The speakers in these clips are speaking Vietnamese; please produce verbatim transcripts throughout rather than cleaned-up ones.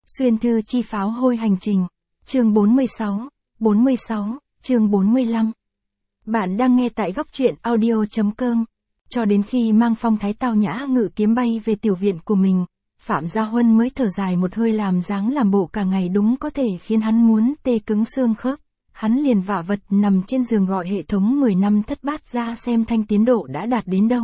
Xuyên thư chi pháo hôi hành trình. Chương bốn mươi sáu, bốn mươi sáu, chương bốn mươi lăm. Bạn đang nghe tại góc truyện audio chấm com. Cho đến khi mang phong thái tao nhã ngự kiếm bay về tiểu viện của mình, Phạm Gia Huân mới thở dài một hơi, làm dáng làm bộ cả ngày đúng có thể khiến hắn muốn tê cứng xương khớp. Hắn liền vả vật nằm trên giường gọi hệ thống mười năm thất bát ra xem thanh tiến độ đã đạt đến đâu.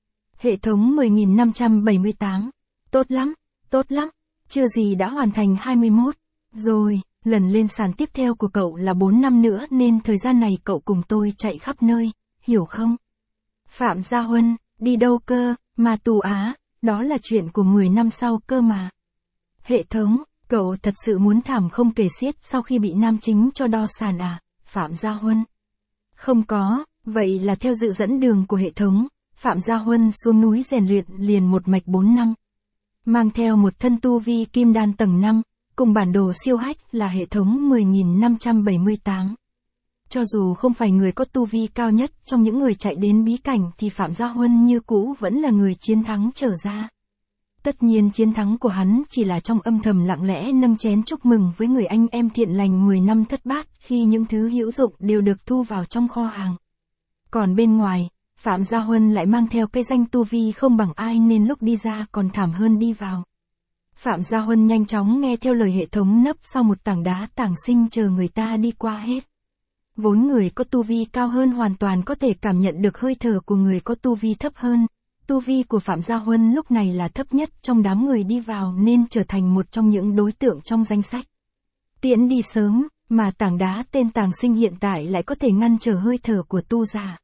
Hệ thống mười nghìn năm trăm bảy mươi tám. Tốt lắm, tốt lắm. Chưa gì đã hoàn thành hai mươi mốt. Rồi, lần lên sàn tiếp theo của cậu là bốn năm nữa nên thời gian này cậu cùng tôi chạy khắp nơi, hiểu không? Phạm Gia Huân, đi đâu cơ, mà tù á, đó là chuyện của mười năm sau cơ mà. Hệ thống, cậu thật sự muốn thảm không kể xiết sau khi bị nam chính cho đo sàn à, Phạm Gia Huân? Không có, vậy là theo dự dẫn đường của hệ thống, Phạm Gia Huân xuống núi rèn luyện liền một mạch bốn năm. Mang theo một thân tu vi kim đan tầng năm, cùng bản đồ siêu hách là hệ thống mười nghìn năm trăm bảy mươi tám. Cho dù không phải người có tu vi cao nhất trong những người chạy đến bí cảnh thì Phạm Gia Huân như cũ vẫn là người chiến thắng trở ra. Tất nhiên chiến thắng của hắn chỉ là trong âm thầm lặng lẽ nâng chén chúc mừng với người anh em thiện lành mười năm thất bát khi những thứ hữu dụng đều được thu vào trong kho hàng. Còn bên ngoài, Phạm Gia Huân lại mang theo cái danh tu vi không bằng ai nên lúc đi ra còn thảm hơn đi vào. Phạm Gia Huân nhanh chóng nghe theo lời hệ thống nấp sau một tảng đá tảng sinh chờ người ta đi qua hết. Vốn người có tu vi cao hơn hoàn toàn có thể cảm nhận được hơi thở của người có tu vi thấp hơn. Tu vi của Phạm Gia Huân lúc này là thấp nhất trong đám người đi vào nên trở thành một trong những đối tượng trong danh sách. Tiễn đi sớm, mà tảng đá tên tàng sinh hiện tại lại có thể ngăn trở hơi thở của tu giả.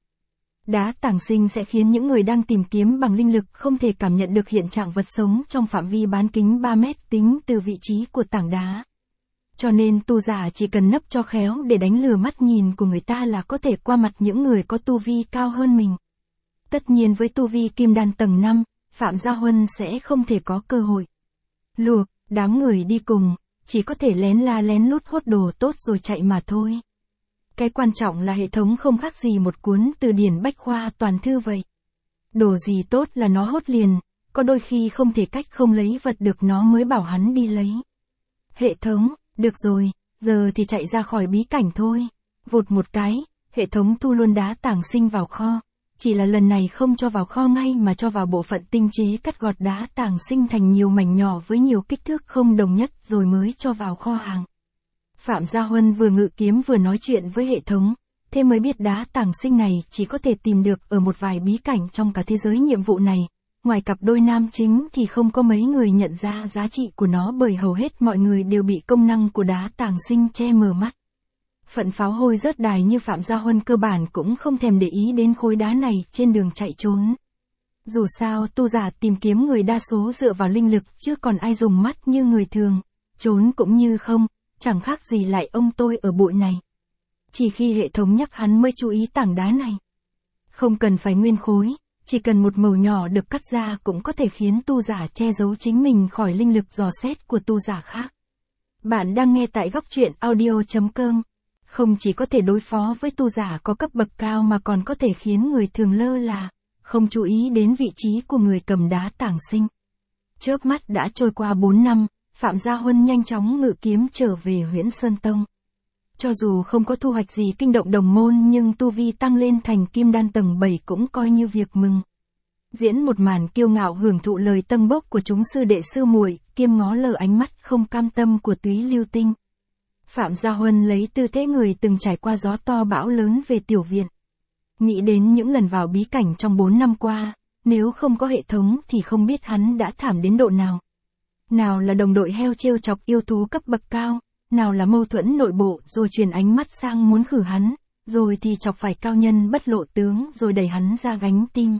Đá tàng sinh sẽ khiến những người đang tìm kiếm bằng linh lực không thể cảm nhận được hiện trạng vật sống trong phạm vi bán kính ba mét tính từ vị trí của tảng đá. Cho nên tu giả chỉ cần nấp cho khéo để đánh lừa mắt nhìn của người ta là có thể qua mặt những người có tu vi cao hơn mình. Tất nhiên với tu vi kim đan tầng năm, Phạm Gia Huân sẽ không thể có cơ hội. Luộc, đám người đi cùng, chỉ có thể lén la lén lút hốt đồ tốt rồi chạy mà thôi. Cái quan trọng là hệ thống không khác gì một cuốn từ điển bách khoa toàn thư vậy. Đồ gì tốt là nó hốt liền, có đôi khi không thể cách không lấy vật được nó mới bảo hắn đi lấy. Hệ thống, được rồi, giờ thì chạy ra khỏi bí cảnh thôi. Vụt một cái, hệ thống thu luôn đá tàng sinh vào kho. Chỉ là lần này không cho vào kho ngay mà cho vào bộ phận tinh chế cắt gọt đá tàng sinh thành nhiều mảnh nhỏ với nhiều kích thước không đồng nhất rồi mới cho vào kho hàng. Phạm Gia Huân vừa ngự kiếm vừa nói chuyện với hệ thống, thế mới biết đá tàng sinh này chỉ có thể tìm được ở một vài bí cảnh trong cả thế giới nhiệm vụ này. Ngoài cặp đôi nam chính thì không có mấy người nhận ra giá trị của nó bởi hầu hết mọi người đều bị công năng của đá tàng sinh che mờ mắt. Phận pháo hôi rớt đài như Phạm Gia Huân cơ bản cũng không thèm để ý đến khối đá này trên đường chạy trốn. Dù sao tu giả tìm kiếm người đa số dựa vào linh lực chứ còn ai dùng mắt như người thường, trốn cũng như không, chẳng khác gì lại ông tôi ở bụi này. Chỉ khi hệ thống nhắc hắn mới chú ý tảng đá này. Không cần phải nguyên khối, chỉ cần một mẩu nhỏ được cắt ra cũng có thể khiến tu giả che giấu chính mình khỏi linh lực dò xét của tu giả khác. Bạn đang nghe tại góc truyện audio chấm com. Không chỉ có thể đối phó với tu giả có cấp bậc cao mà còn có thể khiến người thường lơ là, không chú ý đến vị trí của người cầm đá tàng sinh. Chớp mắt đã trôi qua bốn năm, Phạm Gia Huân nhanh chóng ngự kiếm trở về Huyễn Sơn Tông. Cho dù không có thu hoạch gì kinh động đồng môn nhưng tu vi tăng lên thành kim đan tầng bảy cũng coi như việc mừng. Diễn một màn kiêu ngạo hưởng thụ lời tâng bốc của chúng sư đệ sư muội, kiêm ngó lờ ánh mắt không cam tâm của Túy Lưu Tinh. Phạm Gia Huân lấy tư thế người từng trải qua gió to bão lớn về tiểu viện. Nghĩ đến những lần vào bí cảnh trong bốn năm qua, nếu không có hệ thống thì không biết hắn đã thảm đến độ nào. Nào là đồng đội heo trêu chọc yêu thú cấp bậc cao, nào là mâu thuẫn nội bộ rồi truyền ánh mắt sang muốn khử hắn, rồi thì chọc phải cao nhân bất lộ tướng rồi đẩy hắn ra gánh tim.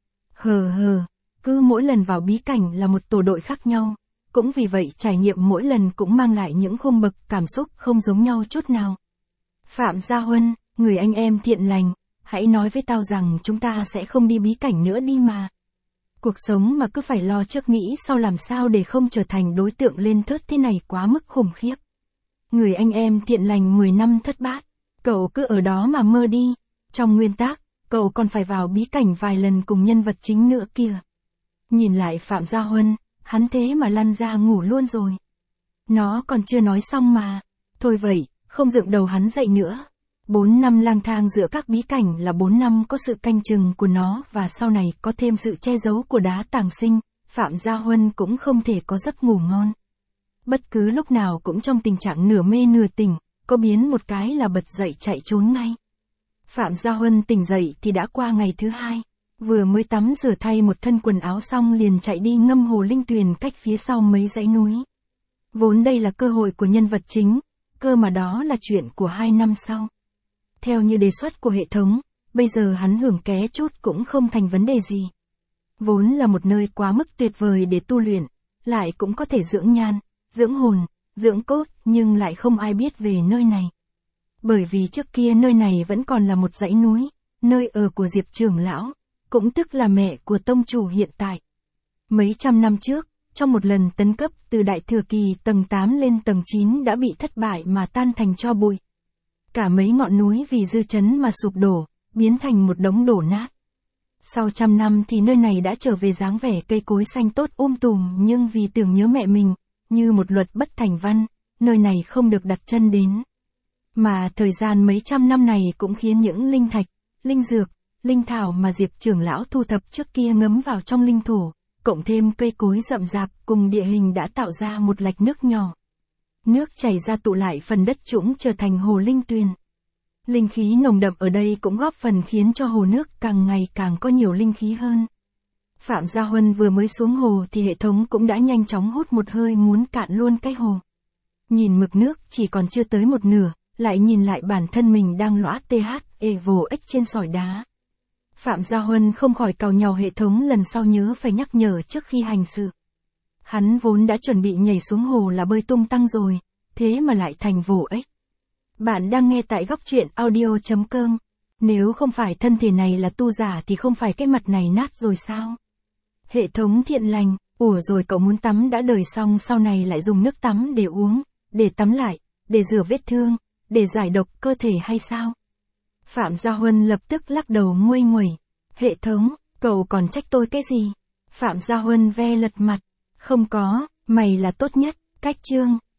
Hờ hờ, cứ mỗi lần vào bí cảnh là một tổ đội khác nhau. Cũng vì vậy trải nghiệm mỗi lần cũng mang lại những khung bậc cảm xúc không giống nhau chút nào. Phạm Gia Huân, người anh em thiện lành, hãy nói với tao rằng chúng ta sẽ không đi bí cảnh nữa đi mà. Cuộc sống mà cứ phải lo trước nghĩ sau làm sao để không trở thành đối tượng lên thớt thế này quá mức khủng khiếp. Người anh em thiện lành mười năm thất bát, cậu cứ ở đó mà mơ đi. Trong nguyên tắc, cậu còn phải vào bí cảnh vài lần cùng nhân vật chính nữa kìa. Nhìn lại Phạm Gia Huân, hắn thế mà lăn ra ngủ luôn rồi. Nó còn chưa nói xong mà. Thôi vậy, không dựng đầu hắn dậy nữa. Bốn năm lang thang giữa các bí cảnh là bốn năm có sự canh chừng của nó và sau này có thêm sự che giấu của đá tàng sinh, Phạm Gia Huân cũng không thể có giấc ngủ ngon. Bất cứ lúc nào cũng trong tình trạng nửa mê nửa tỉnh, có biến một cái là bật dậy chạy trốn ngay. Phạm Gia Huân tỉnh dậy thì đã qua ngày thứ hai, vừa mới tắm rửa thay một thân quần áo xong liền chạy đi ngâm hồ linh tuyền cách phía sau mấy dãy núi. Vốn đây là cơ hội của nhân vật chính, cơ mà đó là chuyện của hai năm sau. Theo như đề xuất của hệ thống, bây giờ hắn hưởng ké chút cũng không thành vấn đề gì. Vốn là một nơi quá mức tuyệt vời để tu luyện, lại cũng có thể dưỡng nhan, dưỡng hồn, dưỡng cốt, nhưng lại không ai biết về nơi này. Bởi vì trước kia nơi này vẫn còn là một dãy núi, nơi ở của Diệp trưởng lão, cũng tức là mẹ của tông chủ hiện tại. Mấy trăm năm trước, trong một lần tấn cấp từ đại thừa kỳ tầng tám lên tầng chín đã bị thất bại mà tan thành tro bụi. Cả mấy ngọn núi vì dư chấn mà sụp đổ, biến thành một đống đổ nát. Sau trăm năm thì nơi này đã trở về dáng vẻ cây cối xanh tốt um tùm, nhưng vì tưởng nhớ mẹ mình, như một luật bất thành văn, nơi này không được đặt chân đến. Mà thời gian mấy trăm năm này cũng khiến những linh thạch, linh dược, linh thảo mà Diệp trưởng lão thu thập trước kia ngấm vào trong linh thổ, cộng thêm cây cối rậm rạp cùng địa hình đã tạo ra một lạch nước nhỏ. Nước chảy ra tụ lại phần đất trũng trở thành hồ linh tuyền. Linh khí nồng đậm ở đây cũng góp phần khiến cho hồ nước càng ngày càng có nhiều linh khí hơn. Phạm Gia Huân vừa mới xuống hồ thì hệ thống cũng đã nhanh chóng hút một hơi muốn cạn luôn cái hồ. Nhìn mực nước chỉ còn chưa tới một nửa, lại nhìn lại bản thân mình đang lõa th e vồ ếch trên sỏi đá. Phạm Gia Huân không khỏi càu nhàu hệ thống lần sau nhớ phải nhắc nhở trước khi hành sự. Hắn vốn đã chuẩn bị nhảy xuống hồ là bơi tung tăng rồi, thế mà lại thành vồ ếch. Bạn đang nghe tại góc truyện audio chấm com. Nếu không phải thân thể này là tu giả thì không phải cái mặt này nát rồi sao? Hệ thống thiện lành, ủa rồi cậu muốn tắm đã đời xong sau này lại dùng nước tắm để uống, để tắm lại, để rửa vết thương, để giải độc cơ thể hay sao? Phạm Gia Huân lập tức lắc đầu nguây nguẩy. Hệ thống, cậu còn trách tôi cái gì? Phạm Gia Huân ve lật mặt. Không có, mày là tốt nhất. Cách chương